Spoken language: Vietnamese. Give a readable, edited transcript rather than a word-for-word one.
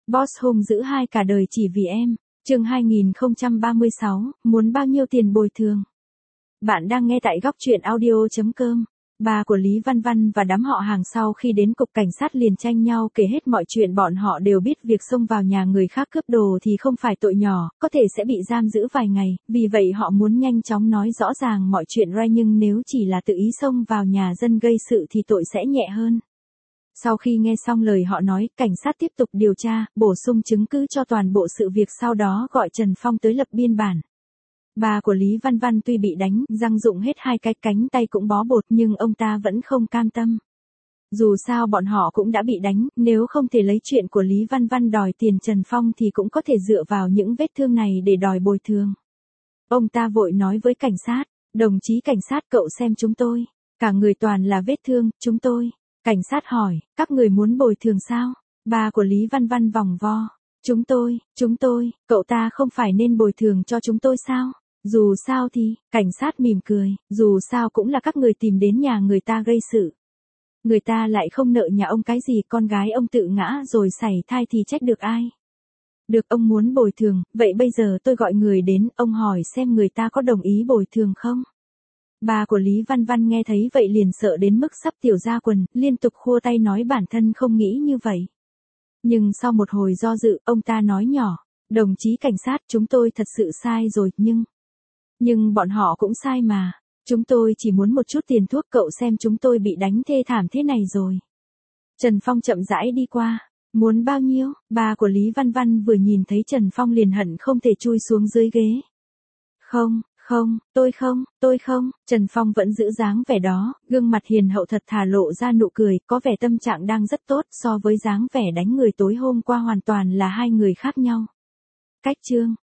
Boss hung dữ hai cả đời chỉ vì em. Chương 2036, muốn bao nhiêu tiền bồi thường? Bạn đang nghe tại góc truyện audio.com. Ba của Lý Văn Văn và đám họ hàng sau khi đến cục cảnh sát liền tranh nhau kể hết mọi chuyện. Bọn họ đều biết việc xông vào nhà người khác cướp đồ thì không phải tội nhỏ, có thể sẽ bị giam giữ vài ngày, vì vậy họ muốn nhanh chóng nói rõ ràng mọi chuyện ra, nhưng nếu chỉ là tự ý xông vào nhà dân gây sự thì tội sẽ nhẹ hơn. Sau khi nghe xong lời họ nói, cảnh sát tiếp tục điều tra, bổ sung chứng cứ cho toàn bộ sự việc, sau đó gọi Trần Phong tới lập biên bản. Ba của Lý Văn Văn tuy bị đánh, răng rụng hết hai cái, cánh tay cũng bó bột, nhưng ông ta vẫn không cam tâm. Dù sao bọn họ cũng đã bị đánh, nếu không thể lấy chuyện của Lý Văn Văn đòi tiền Trần Phong thì cũng có thể dựa vào những vết thương này để đòi bồi thường. Ông ta vội nói với cảnh sát, đồng chí cảnh sát, cậu xem chúng tôi, cả người toàn là vết thương, chúng tôi. Cảnh sát hỏi, các người muốn bồi thường sao? Ba của Lý Văn Văn vòng vo. Chúng tôi, cậu ta không phải nên bồi thường cho chúng tôi sao? Dù sao thì, cảnh sát mỉm cười, dù sao cũng là các người tìm đến nhà người ta gây sự. Người ta lại không nợ nhà ông cái gì, con gái ông tự ngã rồi sảy thai thì trách được ai? Được, ông muốn bồi thường, vậy bây giờ tôi gọi người đến, ông hỏi xem người ta có đồng ý bồi thường không? Ba của Lý Văn Văn nghe thấy vậy liền sợ đến mức sắp tiểu ra quần, liên tục khua tay nói bản thân không nghĩ như vậy. Nhưng sau một hồi do dự, ông ta nói nhỏ, đồng chí cảnh sát, chúng tôi thật sự sai rồi, nhưng bọn họ cũng sai mà. Chúng tôi chỉ muốn một chút tiền thuốc, cậu xem chúng tôi bị đánh thê thảm thế này rồi. Trần Phong chậm rãi đi qua, muốn bao nhiêu? Ba của Lý Văn Văn vừa nhìn thấy Trần Phong liền hận không thể chui xuống dưới ghế. Tôi không, Trần Phong vẫn giữ dáng vẻ đó, gương mặt hiền hậu thật thà lộ ra nụ cười, có vẻ tâm trạng đang rất tốt, so với dáng vẻ đánh người tối hôm qua hoàn toàn là hai người khác nhau. Cách chương,